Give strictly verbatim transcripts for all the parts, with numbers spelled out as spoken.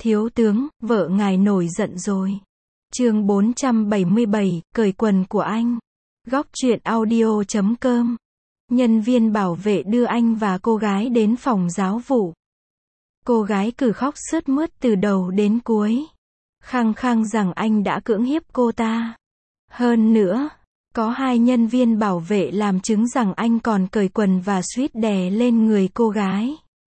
Thiếu tướng, vợ ngài nổi giận rồi. Chương bốn trăm bảy mươi bảy, cởi quần của anh. Góc truyện audio chấm com. Nhân viên bảo vệ đưa anh và cô gái đến phòng giáo vụ. Cô gái cứ khóc sướt mướt từ đầu đến cuối. Khăng khăng rằng anh đã cưỡng hiếp cô ta. Hơn nữa, có hai nhân viên bảo vệ làm chứng rằng anh còn cởi quần và suýt đè lên người cô gái.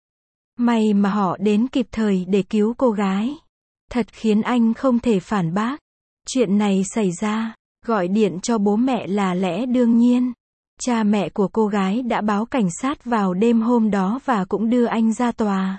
May mà họ đến kịp thời để cứu cô gái. Thật khiến anh không thể phản bác. Chuyện này xảy ra, gọi điện cho bố mẹ là lẽ đương nhiên. Cha mẹ của cô gái đã báo cảnh sát vào đêm hôm đó và cũng đưa anh ra tòa.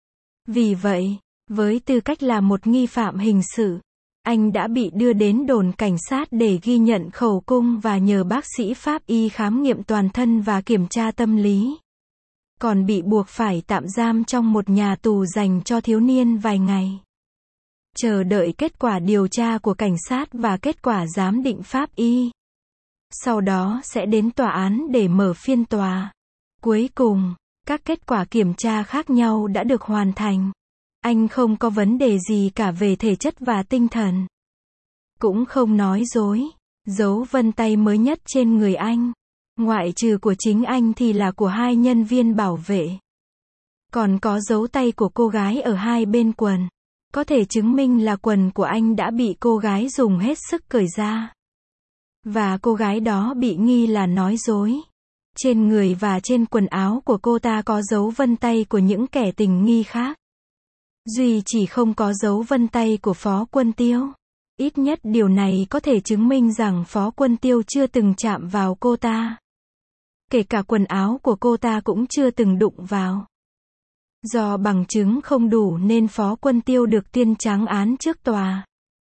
Vì vậy, với tư cách là một nghi phạm hình sự, anh đã bị đưa đến đồn cảnh sát để ghi nhận khẩu cung và nhờ bác sĩ pháp y khám nghiệm toàn thân và kiểm tra tâm lý. Còn bị buộc phải tạm giam trong một nhà tù dành cho thiếu niên vài ngày. Chờ đợi kết quả điều tra của cảnh sát và kết quả giám định pháp y. Sau đó sẽ đến tòa án để mở phiên tòa. Cuối cùng, các kết quả kiểm tra khác nhau đã được hoàn thành. Anh không có vấn đề gì cả về thể chất và tinh thần. Cũng không nói dối. Dấu vân tay mới nhất trên người anh, ngoại trừ của chính anh thì là của hai nhân viên bảo vệ. Còn có dấu tay của cô gái ở hai bên quần. Có thể chứng minh là quần của anh đã bị cô gái dùng hết sức cởi ra. Và cô gái đó bị nghi là nói dối. Trên người và trên quần áo của cô ta có dấu vân tay của những kẻ tình nghi khác. Duy chỉ không có dấu vân tay của Phó Quân Tiêu. Ít nhất điều này có thể chứng minh rằng Phó Quân Tiêu chưa từng chạm vào cô ta. Kể cả quần áo của cô ta cũng chưa từng đụng vào. Do bằng chứng không đủ nên Phó Quân Tiêu được tuyên trắng án trước tòa.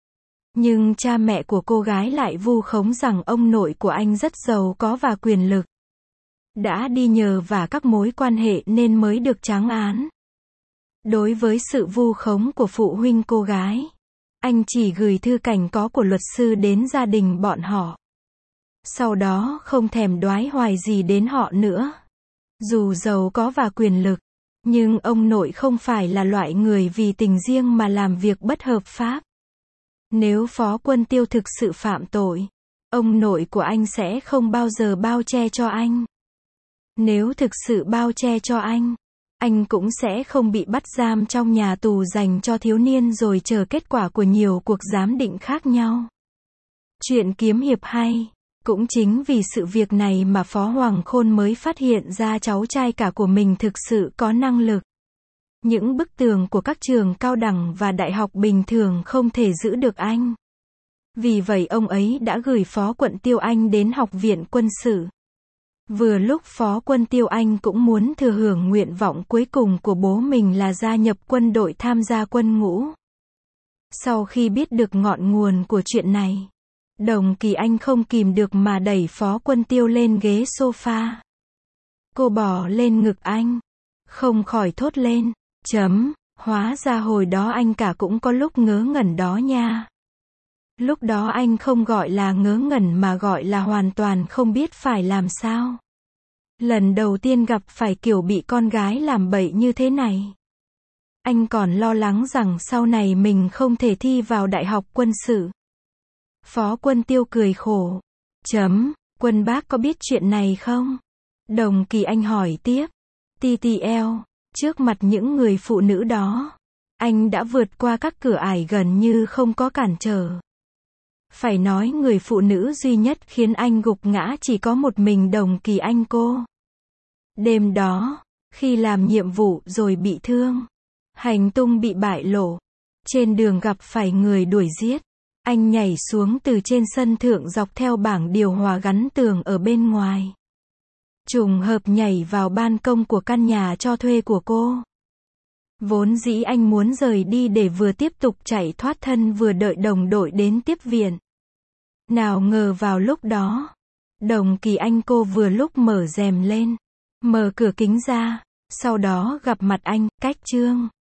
Nhưng cha mẹ của cô gái lại vu khống rằng ông nội của anh rất giàu có và quyền lực. Đã đi nhờ vả các mối quan hệ nên mới được trắng án. Đối với sự vu khống của phụ huynh cô gái, anh chỉ gửi thư cảnh có của luật sư đến gia đình bọn họ. Sau đó không thèm đoái hoài gì đến họ nữa. Dù giàu có và quyền lực, nhưng ông nội không phải là loại người vì tình riêng mà làm việc bất hợp pháp. Nếu Phó Quân Tiêu thực sự phạm tội, ông nội của anh sẽ không bao giờ bao che cho anh. Nếu thực sự bao che cho anh, anh cũng sẽ không bị bắt giam trong nhà tù dành cho thiếu niên rồi chờ kết quả của nhiều cuộc giám định khác nhau. Chuyện kiếm hiệp hay. Cũng chính vì sự việc này mà Phó Hoàng Khôn mới phát hiện ra cháu trai cả của mình thực sự có năng lực. Những bức tường của các trường cao đẳng và đại học bình thường không thể giữ được anh. Vì vậy ông ấy đã gửi Phó Quận Tiêu Anh đến học viện quân sự. Vừa lúc Phó Quân Tiêu Anh cũng muốn thừa hưởng nguyện vọng cuối cùng của bố mình là gia nhập quân đội tham gia quân ngũ. Sau khi biết được ngọn nguồn của chuyện này, Đồng Kỳ Anh không kìm được mà đẩy Phó Quân Tiêu lên ghế sofa. Cô bò lên ngực anh, không khỏi thốt lên, chấm, hóa ra hồi đó anh cả cũng có lúc ngớ ngẩn đó nha. Lúc đó anh không gọi là ngớ ngẩn mà gọi là hoàn toàn không biết phải làm sao. Lần đầu tiên gặp phải kiểu bị con gái làm bậy như thế này. Anh còn lo lắng rằng sau này mình không thể thi vào đại học quân sự. Phó Quân Tiêu cười khổ. Chấm, Quân bác có biết chuyện này không? Đồng Kỳ Anh hỏi tiếp. tê tê lờ, trước mặt những người phụ nữ đó, anh đã vượt qua các cửa ải gần như không có cản trở. Phải nói người phụ nữ duy nhất khiến anh gục ngã chỉ có một mình Đồng Kỳ Anh cô. Đêm đó, khi làm nhiệm vụ rồi bị thương, hành tung bị bại lộ, trên đường gặp phải người đuổi giết, anh nhảy xuống từ trên sân thượng dọc theo bảng điều hòa gắn tường ở bên ngoài. Trùng hợp nhảy vào ban công của căn nhà cho thuê của cô. Vốn dĩ anh muốn rời đi để vừa tiếp tục chạy thoát thân vừa đợi đồng đội đến tiếp viện. Nào ngờ vào lúc đó, Đồng Kỳ Anh cô vừa lúc mở rèm lên, mở cửa kính ra, sau đó gặp mặt anh, cách chương.